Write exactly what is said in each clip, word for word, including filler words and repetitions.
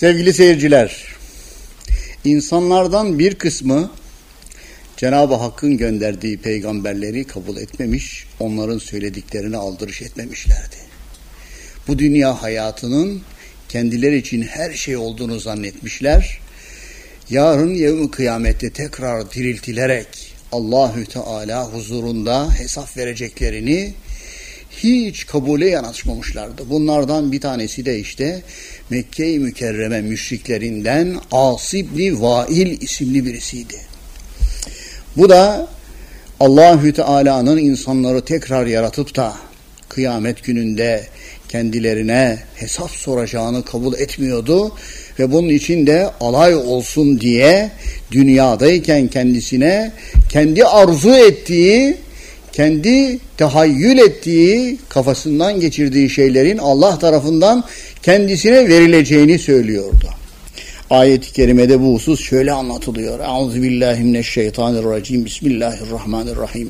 Sevgili seyirciler, insanlardan bir kısmı Cenab-ı Hakk'ın gönderdiği peygamberleri kabul etmemiş, onların söylediklerine aldırış etmemişlerdi. Bu dünya hayatının kendileri için her şey olduğunu zannetmişler. Yarın yevm-i kıyamette tekrar diriltilerek Allahü Teala huzurunda hesap vereceklerini hiç kabule yanaşmamışlardı. Bunlardan bir tanesi de işte Mekke-i Mükerreme müşriklerinden As ibn Vail isimli birisiydi. Bu da Allahü Teala'nın insanları tekrar yaratıp da kıyamet gününde kendilerine hesap soracağını kabul etmiyordu ve bunun için de alay olsun diye dünyadayken kendisine kendi arzu ettiği, kendi tahayyül ettiği, kafasından geçirdiği şeylerin Allah tarafından kendisine verileceğini söylüyordu. Ayet-i kerimede bu husus şöyle anlatılıyor. Euzubillahimineşşeytanirracim. Bismillahirrahmanirrahim.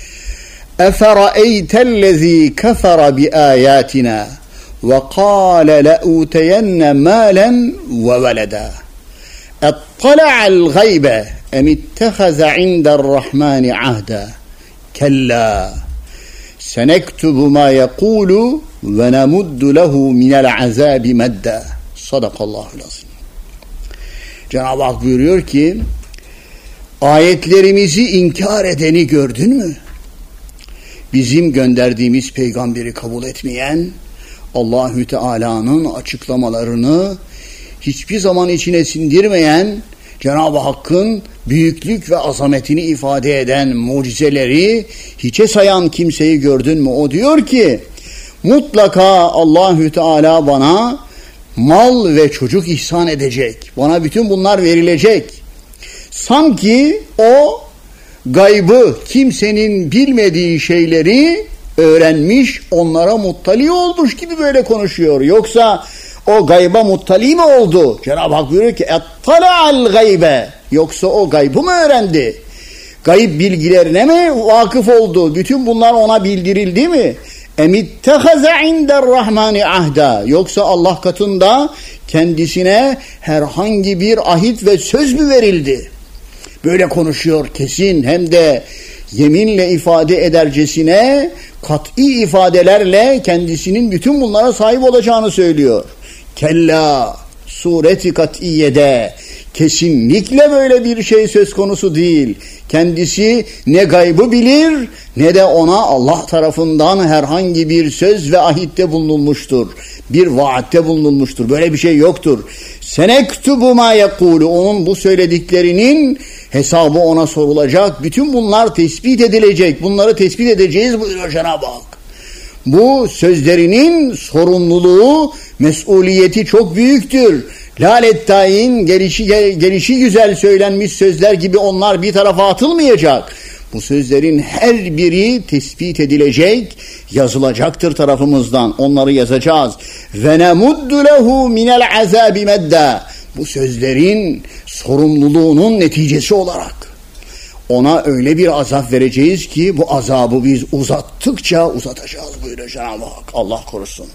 Efera'eytellezî kefere biâyâtinâ ve kâle le'ûteyenne mâlen ve veleda. Ettala'al gaybe emittehaze inderrahmâni ahda. Kella senektubu ma yekulu ve nemuddu lehu minel azabi medda. Sadakallahul azim. Cenab-ı Hak buyuruyor ki, ayetlerimizi inkar edeni gördün mü? Bizim gönderdiğimiz peygamberi kabul etmeyen, Allahü Teala'nın açıklamalarını hiçbir zaman içine sindirmeyen, Cenab-ı Hakk'ın büyüklük ve azametini ifade eden mucizeleri hiçe sayan kimseyi gördün mü? O diyor ki, mutlaka Allahü Teala bana mal ve çocuk ihsan edecek. Bana bütün bunlar verilecek. Sanki o gaybı, kimsenin bilmediği şeyleri öğrenmiş, onlara muttali olmuş gibi böyle konuşuyor. Yoksa o gayba muttali mi oldu? Cenab-ı Hak buyuruyor ki ettala'al gaybe. Yoksa o gaybı mı öğrendi? Gayb bilgilerine mi vakıf oldu? Bütün bunlar ona bildirildi mi? Emittehaze inderrahmani ahda. Yoksa Allah katında kendisine herhangi bir ahit ve söz mü verildi? Böyle konuşuyor kesin, hem de yeminle ifade edercesine kat'i ifadelerle kendisinin bütün bunlara sahip olacağını söylüyor. Kella, sureti kat'iyede kesinlikle böyle bir şey söz konusu değil. Kendisi ne gaybı bilir ne de ona Allah tarafından herhangi bir söz ve ahitte bulunulmuştur. Bir vaatte bulunulmuştur. Böyle bir şey yoktur. Senektubu ma yekulu. Onun bu söylediklerinin hesabı ona sorulacak. Bütün bunlar tespit edilecek. Bunları tespit edeceğiz buyuruyor Cenab-ı Hak. Bu sözlerinin sorumluluğu, mesuliyeti çok büyüktür. Lalettayin, gelişi, gelişi güzel söylenmiş sözler gibi onlar bir tarafa atılmayacak. Bu sözlerin her biri tespit edilecek, yazılacaktır tarafımızdan. Onları yazacağız. Ve nemuddu lehu minel azabi medda. Bu sözlerin sorumluluğunun neticesi olarak ona öyle bir azap vereceğiz ki bu azabı biz uzattıkça uzatacağız buyuruyor Cenab-ı Hak. Allah korusun.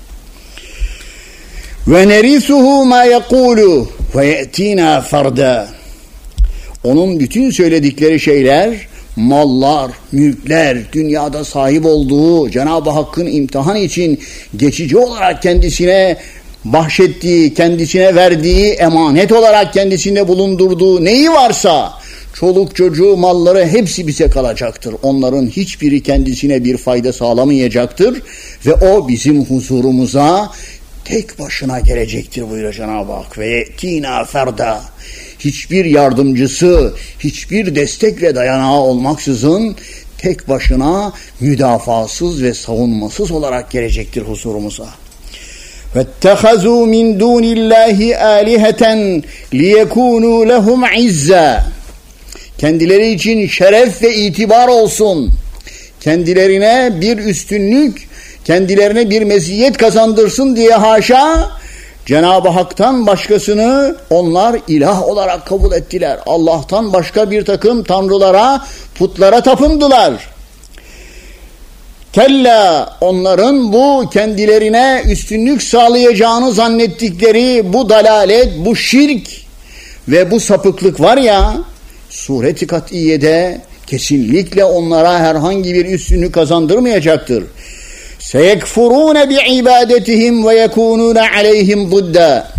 Ve nerisuhu ma yekulu ve ye'tina farda. Onun bütün söyledikleri şeyler, mallar, mülkler, dünyada sahip olduğu, Cenab-ı Hakk'ın imtihan için geçici olarak kendisine bahşettiği, kendisine verdiği, emanet olarak kendisinde bulundurduğu neyi varsa, çoluk çocuğu, malları hepsi bize kalacaktır. Onların hiçbiri kendisine bir fayda sağlamayacaktır ve o bizim huzurumuza tek başına gelecektir buyuruyor Cenab-ı Hak. Ve ye'tina ferda. Hiçbir yardımcısı, hiçbir destek ve dayanağı olmaksızın tek başına müdafasız ve savunmasız olarak gelecektir huzurumuza. وَاتَّخَذُوا مِنْ دُونِ اللّٰهِ آلِهَةً لِيَكُونُوا لَهُمْ عِزَّةً. Kendileri için şeref ve itibar olsun. Kendilerine bir üstünlük, kendilerine bir meziyet kazandırsın diye haşa, Cenab-ı Hak'tan başkasını onlar ilah olarak kabul ettiler. Allah'tan başka bir takım tanrılara, putlara tapındılar. Kella, onların bu kendilerine üstünlük sağlayacağını zannettikleri bu dalalet, bu şirk ve bu sapıklık var ya, sureti kat'iyede kesinlikle onlara herhangi bir üstünlük kazandırmayacaktır. Seyekfurûne bi'ibâdetihim ve yekûnûne aleyhim zıdda.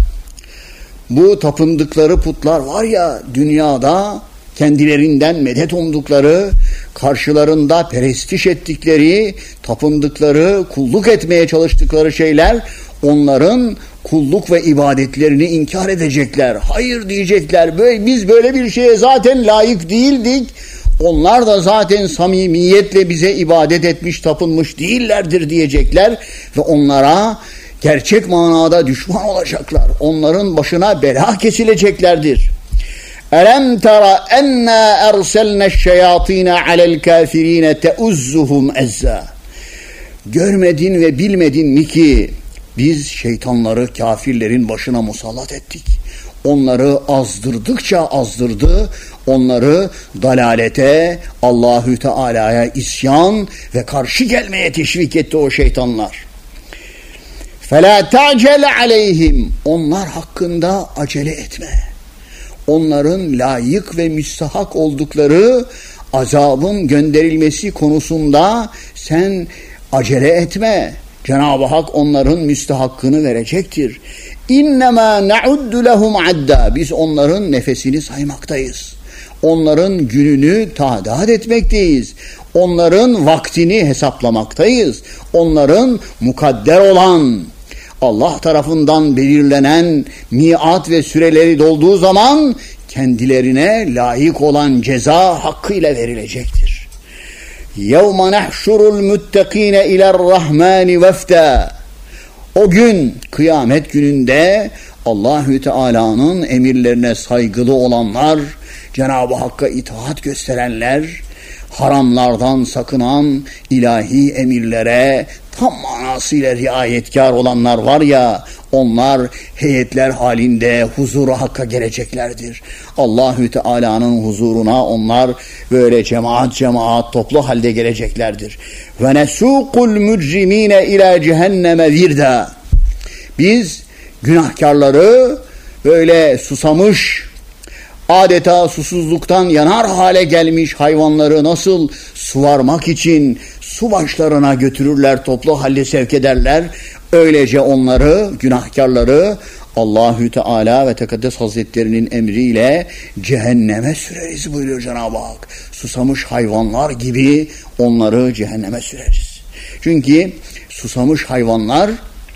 Bu tapındıkları putlar var ya, dünyada kendilerinden medet umdukları, karşılarında perestiş ettikleri, tapındıkları, kulluk etmeye çalıştıkları şeyler, onların kulluk ve ibadetlerini inkar edecekler. Hayır diyecekler, böyle, biz böyle bir şeye zaten layık değildik. Onlar da zaten samimiyetle bize ibadet etmiş, tapınmış değillerdir diyecekler ve onlara gerçek manada düşman olacaklar. Onların başına bela kesileceklerdir. Elem tera enna erselne'ş-şeyatîne alel kâfirîne teuzzuhum ezza. Görmedin ve bilmedin mi ki biz şeytanları kafirlerin başına musallat ettik. Onları azdırdıkça azdırdı, onları dalalete, Allahü Teala'ya isyan ve karşı gelmeye teşvik etti o şeytanlar. فَلَا تَعْجَلَ عَلَيْهِمْ. Onlar hakkında acele etme. Onların layık ve müstahak oldukları azabın gönderilmesi konusunda sen acele etme. Cenab-ı Hak onların müstahakkını verecektir. İnnemâ ne'uddu lehum adda. Biz onların nefesini saymaktayız. Onların gününü tadat etmekteyiz. Onların vaktini hesaplamaktayız. Onların mukadder olan, Allah tarafından belirlenen miat ve süreleri dolduğu zaman kendilerine layık olan ceza hakkıyla verilecektir. يَوْمَ نَحْشُرُ الْمُتَّقِينَ اِلَى الرَّحْمَانِ وَفْتًا. O gün, kıyamet gününde Allahü Teala'nın emirlerine saygılı olanlar, Cenab-ı Hakk'a itaat gösterenler, haramlardan sakınan, ilahi emirlere tam manasıyla riayetkar olanlar var ya, onlar heyetler halinde huzuru Hakk'a geleceklerdir. Allahü Teala'nın huzuruna onlar böyle cemaat cemaat toplu halde geleceklerdir. Ve nesûkul mücrimîne ilâ cehenneme virda. Biz günahkarları böyle susamış, adeta susuzluktan yanar hale gelmiş hayvanları nasıl suvarmak için su başlarına götürürler, toplu halde sevk ederler. Öylece onları, günahkarları Allahü Teala ve Tekaddes Hazretlerinin emriyle cehenneme süreriz buyuruyor Cenab-ı Hak. Susamış hayvanlar gibi onları cehenneme süreriz. Çünkü susamış hayvanlar,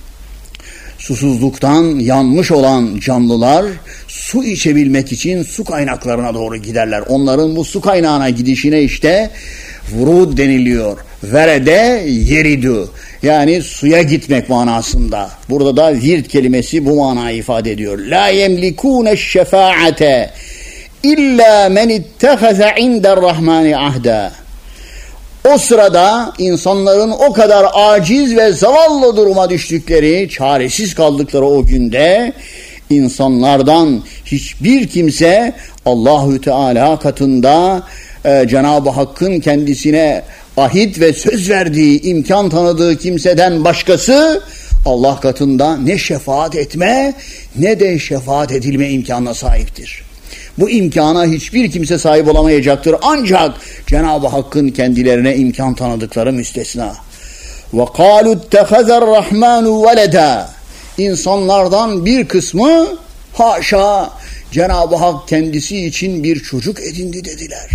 susuzluktan yanmış olan canlılar su içebilmek için su kaynaklarına doğru giderler. Onların bu su kaynağına gidişine işte vurud deniliyor. Verede yeridu. Yani suya gitmek manasında. Burada da virt kelimesi bu manayı ifade ediyor. La yemlikûne şefaate illa men ittehaze inde'r-rahmani ahda. O sırada insanların o kadar aciz ve zavallı duruma düştükleri, çaresiz kaldıkları o günde insanlardan hiçbir kimse Allahü Teala katında e, Cenab-ı Hakk'ın kendisine ahit ve söz verdiği, imkan tanıdığı kimseden başkası Allah katında ne şefaat etme ne de şefaat edilme imkanına sahiptir. Bu imkana hiçbir kimse sahip olamayacaktır. Ancak Cenab-ı Hakk'ın kendilerine imkan tanıdıkları müstesna. وَقَالُوا اتَّخَذَ الرَّحْمَانُ وَلَدًا. İnsanlardan bir kısmı haşa Cenab-ı Hak kendisi için bir çocuk edindi dediler.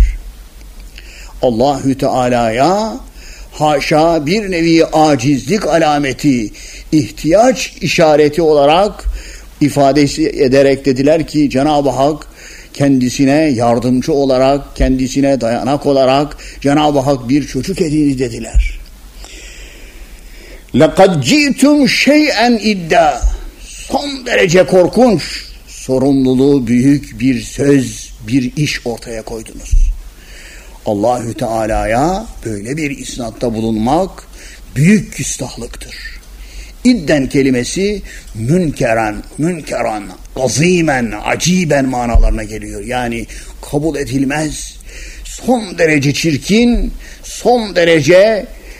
Allahü Teala'ya haşa bir nevi acizlik alameti, ihtiyaç işareti olarak ifadesi ederek dediler ki Cenab-ı Hak kendisine yardımcı olarak, kendisine dayanak olarak Cenab-ı Hak bir çocuk edindi dediler. لَقَدْ جِئْتُمْ شَيْئًا اِدَّا. Son derece korkunç, sorumluluğu büyük bir söz, bir iş ortaya koydunuz. Allahü Teala'ya böyle bir isnatta bulunmak büyük küstahlıktır. İdden kelimesi münkeren, münkeran, azimen, aciben manalarına geliyor. Yani kabul edilmez, son derece çirkin, son derece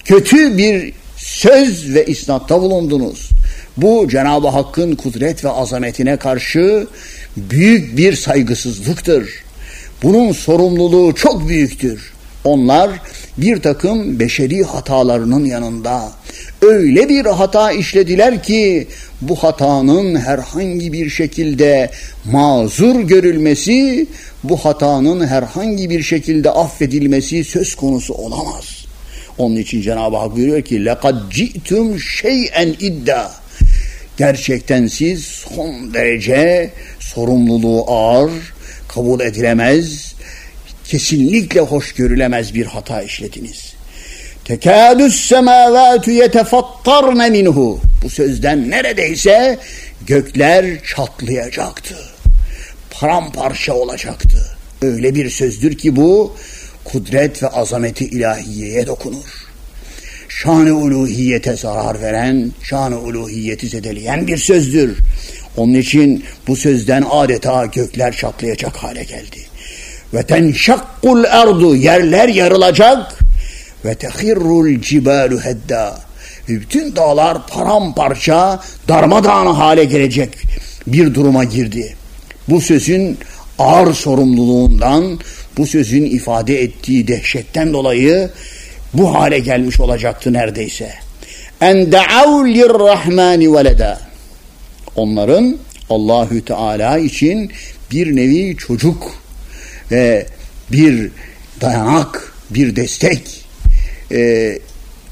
kötü bir söz ve isnatta bulundunuz. Bu Cenab-ı Hakk'ın kudret ve azametine karşı büyük bir saygısızlıktır. Bunun sorumluluğu çok büyüktür. Onlar bir takım beşeri hatalarının yanında öyle bir hata işlediler ki bu hatanın herhangi bir şekilde mazur görülmesi, bu hatanın herhangi bir şekilde affedilmesi söz konusu olamaz. Onun için Cenab-ı Hak buyuruyor ki لَقَدْ جِئْتُمْ شَيْئًا اِدَّا. Gerçekten siz son derece sorumluluğu ağır, kabul edilemez, kesinlikle hoş görülemez bir hata işlediniz. Tekâdü's semâvâtu yetefattarne minhu. Bu sözden neredeyse gökler çatlayacaktı. Paramparça olacaktı. Öyle bir sözdür ki bu kudret ve azameti ilahiyeye dokunur. Şan-ı uluhiyete zarar veren, şan-ı uluhiyeti zedeleyen bir sözdür. Onun için bu sözden adeta gökler çatlayacak hale geldi. Ve tenşakkul erdu, yerler yarılacak. Ve tehirrul cibalu hedda, bütün dağlar paramparça, darmadağın hale gelecek bir duruma girdi. Bu sözün ağır sorumluluğundan, bu sözün ifade ettiği dehşetten dolayı bu hale gelmiş olacaktı neredeyse. En da'av lirrahmani veleda. Onların Allahü Teala için bir nevi çocuk ve bir dayanak, bir destek, Ee,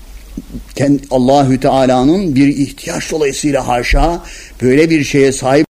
Allahü Teala'nın bir ihtiyaç dolayısıyla haşa böyle bir şeye sahip